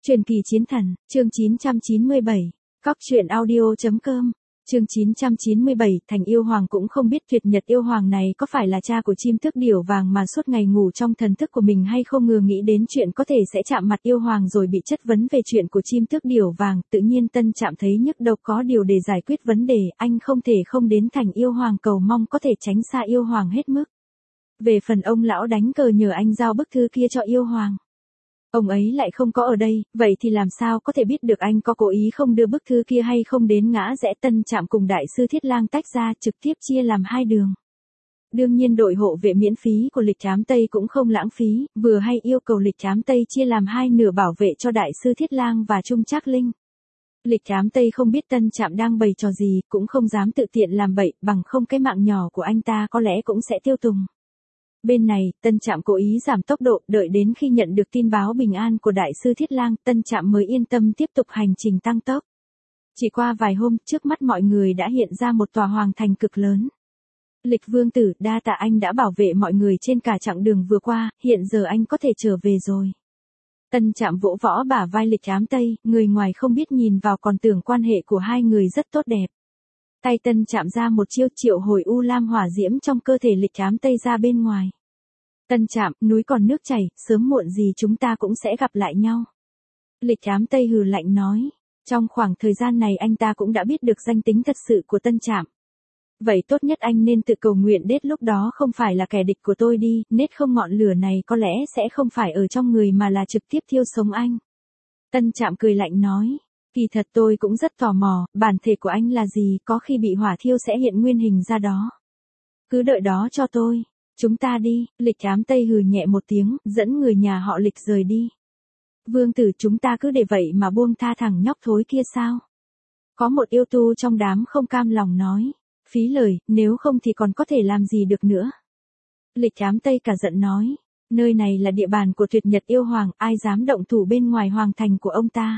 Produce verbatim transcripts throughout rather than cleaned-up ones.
Truyền kỳ chiến thần, chương chín trăm chín mươi bảy, Cóc truyện audio.com, chương chín trăm chín mươi bảy, Thành Yêu Hoàng cũng không biết tuyệt nhật yêu hoàng này có phải là cha của chim tước điểu vàng mà suốt ngày ngủ trong thần thức của mình hay không, ngừa nghĩ đến chuyện có thể sẽ chạm mặt yêu hoàng rồi bị chất vấn về chuyện của chim tước điểu vàng, tự nhiên Tân Trạm thấy nhức đầu, có điều để giải quyết vấn đề, anh không thể không đến Thành Yêu Hoàng cầu mong có thể tránh xa yêu hoàng hết mức. Về phần ông lão đánh cờ nhờ anh giao bức thư kia cho yêu hoàng, ông ấy lại không có ở đây, vậy thì làm sao có thể biết được anh có cố ý không đưa bức thư kia hay không. Đến ngã rẽ Tân Trạm cùng đại sư Thiết Lang tách ra, trực tiếp chia làm hai đường. Đương nhiên đội hộ vệ miễn phí của Lịch Trám Tây cũng không lãng phí, vừa hay yêu cầu Lịch Trám Tây chia làm hai nửa bảo vệ cho đại sư Thiết Lang và Trung Trác Linh. Lịch Trám Tây không biết Tân Trạm đang bày trò gì, cũng không dám tự tiện làm bậy, bằng không cái mạng nhỏ của anh ta có lẽ cũng sẽ tiêu tùng. Bên này, Tân Trạm cố ý giảm tốc độ, đợi đến khi nhận được tin báo bình an của đại sư Thiết Lang, Tân Trạm mới yên tâm tiếp tục hành trình tăng tốc. Chỉ qua vài hôm, trước mắt mọi người đã hiện ra một tòa hoàng thành cực lớn. Lịch Vương tử, đa tạ anh đã bảo vệ mọi người trên cả chặng đường vừa qua, hiện giờ anh có thể trở về rồi. Tân Trạm vỗ võ bả vai Lịch Trám Tây, người ngoài không biết nhìn vào còn tưởng quan hệ của hai người rất tốt đẹp. Tay Tân Trạm ra một chiêu triệu hồi u lam hỏa diễm trong cơ thể Lịch Trám Tây ra bên ngoài. Tân Trạm, núi còn nước chảy, sớm muộn gì chúng ta cũng sẽ gặp lại nhau. Lịch Trám Tây hừ lạnh nói. Trong khoảng thời gian này anh ta cũng đã biết được danh tính thật sự của Tân Trạm. Vậy tốt nhất anh nên tự cầu nguyện Đết lúc đó không phải là kẻ địch của tôi đi, nết không ngọn lửa này có lẽ sẽ không phải ở trong người mà là trực tiếp thiêu sống anh. Tân Trạm cười lạnh nói. Kỳ thật tôi cũng rất tò mò, bản thể của anh là gì, có khi bị hỏa thiêu sẽ hiện nguyên hình ra đó. Cứ đợi đó cho tôi. Chúng ta đi, Lịch Trám Tây hừ nhẹ một tiếng, dẫn người nhà họ Lịch rời đi. Vương tử, chúng ta cứ để vậy mà buông tha thằng nhóc thối kia sao? Có một yêu tu trong đám không cam lòng nói. Phí lời, nếu không thì còn có thể làm gì được nữa. Lịch Trám Tây cả giận nói. Nơi này là địa bàn của tuyệt nhật yêu hoàng, ai dám động thủ bên ngoài hoàng thành của ông ta.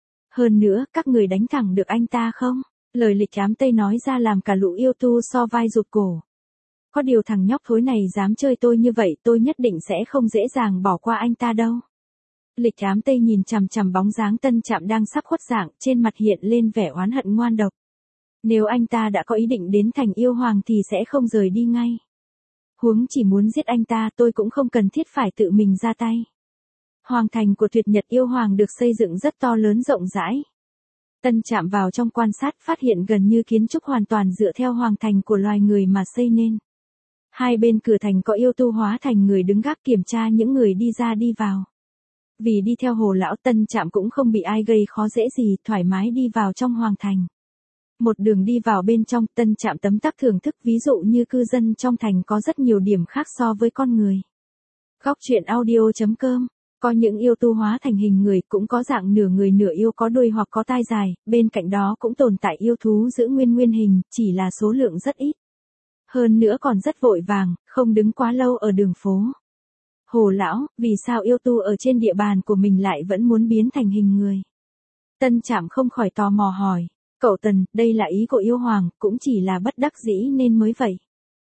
Hơn nữa, các người đánh thẳng được anh ta không? Lời Lịch Trám Tây nói ra làm cả lũ yêu tu so vai rụt cổ. Có điều thằng nhóc thối này dám chơi tôi như vậy, tôi nhất định sẽ không dễ dàng bỏ qua anh ta đâu. Lịch Trám Tây nhìn chằm chằm bóng dáng Tân Trạm đang sắp khuất dạng, trên mặt hiện lên vẻ oán hận ngoan độc. Nếu anh ta đã có ý định đến Thành Yêu Hoàng thì sẽ không rời đi ngay. Huống chỉ muốn giết anh ta, tôi cũng không cần thiết phải tự mình ra tay. Hoàng thành của tuyệt nhật yêu hoàng được xây dựng rất to lớn rộng rãi. Tân Trạm vào trong quan sát, phát hiện gần như kiến trúc hoàn toàn dựa theo hoàng thành của loài người mà xây nên. Hai bên cửa thành có yêu tu hóa thành người đứng gác kiểm tra những người đi ra đi vào. Vì đi theo Hồ lão, Tân Trạm cũng không bị ai gây khó dễ gì, thoải mái đi vào trong hoàng thành. Một đường đi vào bên trong, Tân Trạm tấm tắc thưởng thức, ví dụ như cư dân trong thành có rất nhiều điểm khác so với con người. Cóc truyện audio.com. Có những yêu tu hóa thành hình người, cũng có dạng nửa người nửa yêu, có đuôi hoặc có tai dài, bên cạnh đó cũng tồn tại yêu thú giữ nguyên nguyên hình, chỉ là số lượng rất ít. Hơn nữa còn rất vội vàng, không đứng quá lâu ở đường phố. Hồ lão, vì sao yêu tu ở trên địa bàn của mình lại vẫn muốn biến thành hình người? Tân Trạm không khỏi tò mò hỏi. Cậu Tần, đây là ý của yêu hoàng, cũng chỉ là bất đắc dĩ nên mới vậy.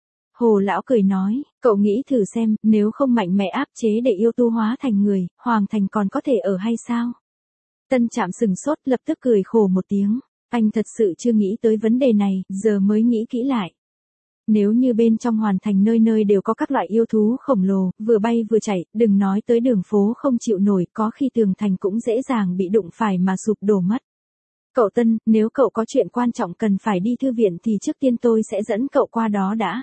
Hồ lão cười nói, cậu nghĩ thử xem, nếu không mạnh mẽ áp chế để yêu tu hóa thành người, hoàng thành còn có thể ở hay sao? Tân Trạm sừng sốt, lập tức cười khổ một tiếng. Anh thật sự chưa nghĩ tới vấn đề này, giờ mới nghĩ kỹ lại. Nếu như bên trong hoàn thành nơi nơi đều có các loại yêu thú khổng lồ, vừa bay vừa chạy, đừng nói tới đường phố không chịu nổi, có khi tường thành cũng dễ dàng bị đụng phải mà sụp đổ mất. Cậu Tân, nếu cậu có chuyện quan trọng cần phải đi thư viện thì trước tiên tôi sẽ dẫn cậu qua đó đã.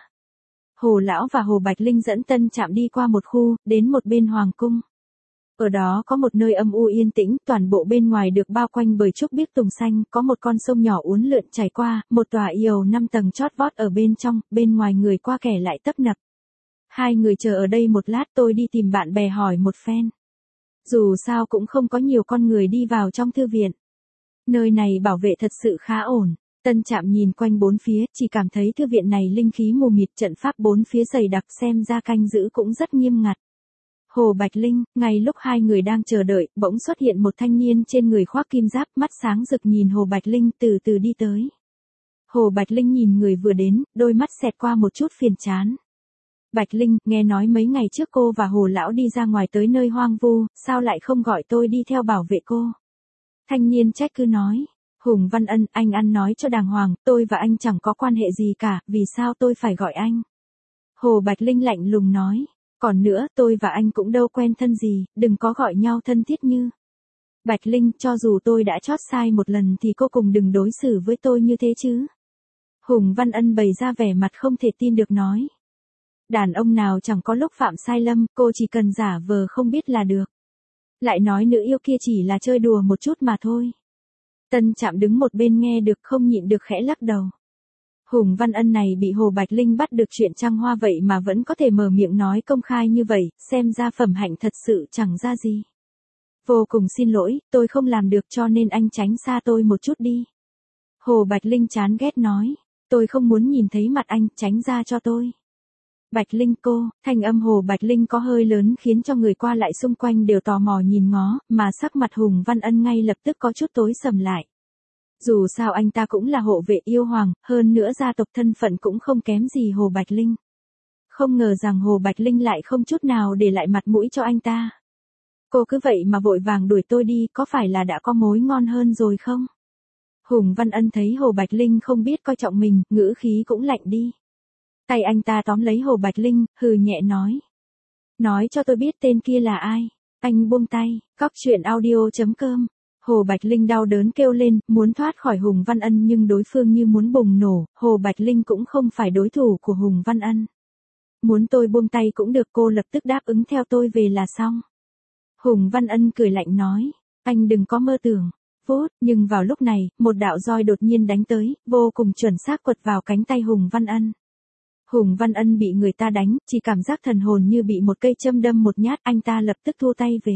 Hồ lão và Hồ Bạch Linh dẫn Tân Trạm đi qua một khu, đến một bên hoàng cung. Ở đó có một nơi âm u yên tĩnh, toàn bộ bên ngoài được bao quanh bởi trúc biếc tùng xanh, có một con sông nhỏ uốn lượn chảy qua, một tòa yểu năm tầng chót vót ở bên trong, bên ngoài người qua kẻ lại tấp nập. Hai người chờ ở đây một lát, tôi đi tìm bạn bè hỏi một phen. Dù sao cũng không có nhiều con người đi vào trong thư viện. Nơi này bảo vệ thật sự khá ổn. Tân Trạm nhìn quanh bốn phía, chỉ cảm thấy thư viện này linh khí mù mịt, trận pháp bốn phía dày đặc, xem ra canh giữ cũng rất nghiêm ngặt. Hồ Bạch Linh, ngay lúc hai người đang chờ đợi, bỗng xuất hiện một thanh niên trên người khoác kim giáp, mắt sáng rực nhìn Hồ Bạch Linh từ từ đi tới. Hồ Bạch Linh nhìn người vừa đến, đôi mắt xẹt qua một chút phiền chán. Bạch Linh, nghe nói mấy ngày trước cô và Hồ Lão đi ra ngoài tới nơi hoang vu, sao lại không gọi tôi đi theo bảo vệ cô? Thanh niên trách cứ nói. Hùng Văn Ân, anh ăn nói cho đàng hoàng, tôi và anh chẳng có quan hệ gì cả, vì sao tôi phải gọi anh? Hồ Bạch Linh lạnh lùng nói. Còn nữa, tôi và anh cũng đâu quen thân gì, đừng có gọi nhau thân thiết như. Bạch Linh, cho dù tôi đã chót sai một lần thì cô cùng đừng đối xử với tôi như thế chứ. Hùng Văn Ân bày ra vẻ mặt không thể tin được nói. Đàn ông nào chẳng có lúc phạm sai lầm, cô chỉ cần giả vờ không biết là được. Lại nói nữ yêu kia chỉ là chơi đùa một chút mà thôi. Tân Trạm đứng một bên nghe được không nhịn được khẽ lắc đầu. Hùng Văn Ân này bị Hồ Bạch Linh bắt được chuyện trăng hoa vậy mà vẫn có thể mở miệng nói công khai như vậy, xem ra phẩm hạnh thật sự chẳng ra gì. Vô cùng xin lỗi, tôi không làm được cho nên anh tránh xa tôi một chút đi. Hồ Bạch Linh chán ghét nói, tôi không muốn nhìn thấy mặt anh, tránh ra cho tôi. Bạch Linh cô, thanh âm Hồ Bạch Linh có hơi lớn khiến cho người qua lại xung quanh đều tò mò nhìn ngó, mà sắc mặt Hùng Văn Ân ngay lập tức có chút tối sầm lại. Dù sao anh ta cũng là hộ vệ yêu hoàng, hơn nữa gia tộc thân phận cũng không kém gì Hồ Bạch Linh. Không ngờ rằng Hồ Bạch Linh lại không chút nào để lại mặt mũi cho anh ta. Cô cứ vậy mà vội vàng đuổi tôi đi, có phải là đã có mối ngon hơn rồi không? Hùng Văn Ân thấy Hồ Bạch Linh không biết coi trọng mình, ngữ khí cũng lạnh đi. Tay anh ta tóm lấy Hồ Bạch Linh, hừ nhẹ nói. Nói cho tôi biết tên kia là ai. Anh buông tay, cóc truyện audio chấm com. Hồ Bạch Linh đau đớn kêu lên, muốn thoát khỏi Hùng Văn Ân nhưng đối phương như muốn bùng nổ, Hồ Bạch Linh cũng không phải đối thủ của Hùng Văn Ân. Muốn tôi buông tay cũng được, cô lập tức đáp ứng theo tôi về là xong. Hùng Văn Ân cười lạnh nói, anh đừng có mơ tưởng. Vút, nhưng vào lúc này, một đạo roi đột nhiên đánh tới, vô cùng chuẩn xác quật vào cánh tay Hùng Văn Ân. Hùng Văn Ân bị người ta đánh, chỉ cảm giác thần hồn như bị một cây châm đâm một nhát, anh ta lập tức thua tay về.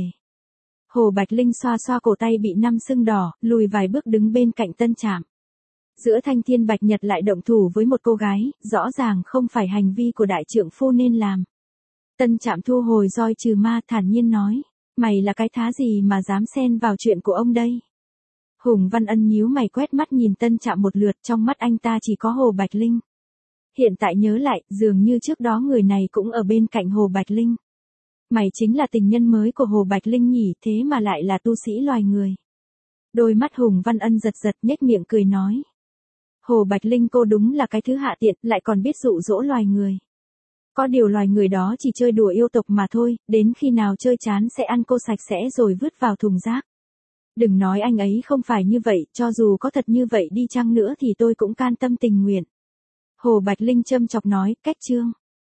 Hồ Bạch Linh xoa xoa cổ tay bị năm sưng đỏ, lùi vài bước đứng bên cạnh Tân Trạm. Giữa Thanh Thiên Bạch Nhật lại động thủ với một cô gái, rõ ràng không phải hành vi của đại trượng phu nên làm. Tân Trạm thu hồi roi trừ ma, thản nhiên nói, mày là cái thá gì mà dám xen vào chuyện của ông đây? Hùng Văn Ân nhíu mày quét mắt nhìn Tân Trạm một lượt, trong mắt anh ta chỉ có Hồ Bạch Linh. Hiện tại nhớ lại, dường như trước đó người này cũng ở bên cạnh Hồ Bạch Linh. Mày chính là tình nhân mới của Hồ Bạch Linh nhỉ, thế mà lại là tu sĩ loài người. Đôi mắt Hùng Văn Ân giật giật, nhếch miệng cười nói. Hồ Bạch Linh cô đúng là cái thứ hạ tiện, lại còn biết dụ dỗ loài người. Có điều loài người đó chỉ chơi đùa yêu tộc mà thôi, đến khi nào chơi chán sẽ ăn cô sạch sẽ rồi vứt vào thùng rác. Đừng nói anh ấy không phải như vậy, cho dù có thật như vậy đi chăng nữa thì tôi cũng can tâm tình nguyện. Hồ Bạch Linh châm chọc nói, cách chương.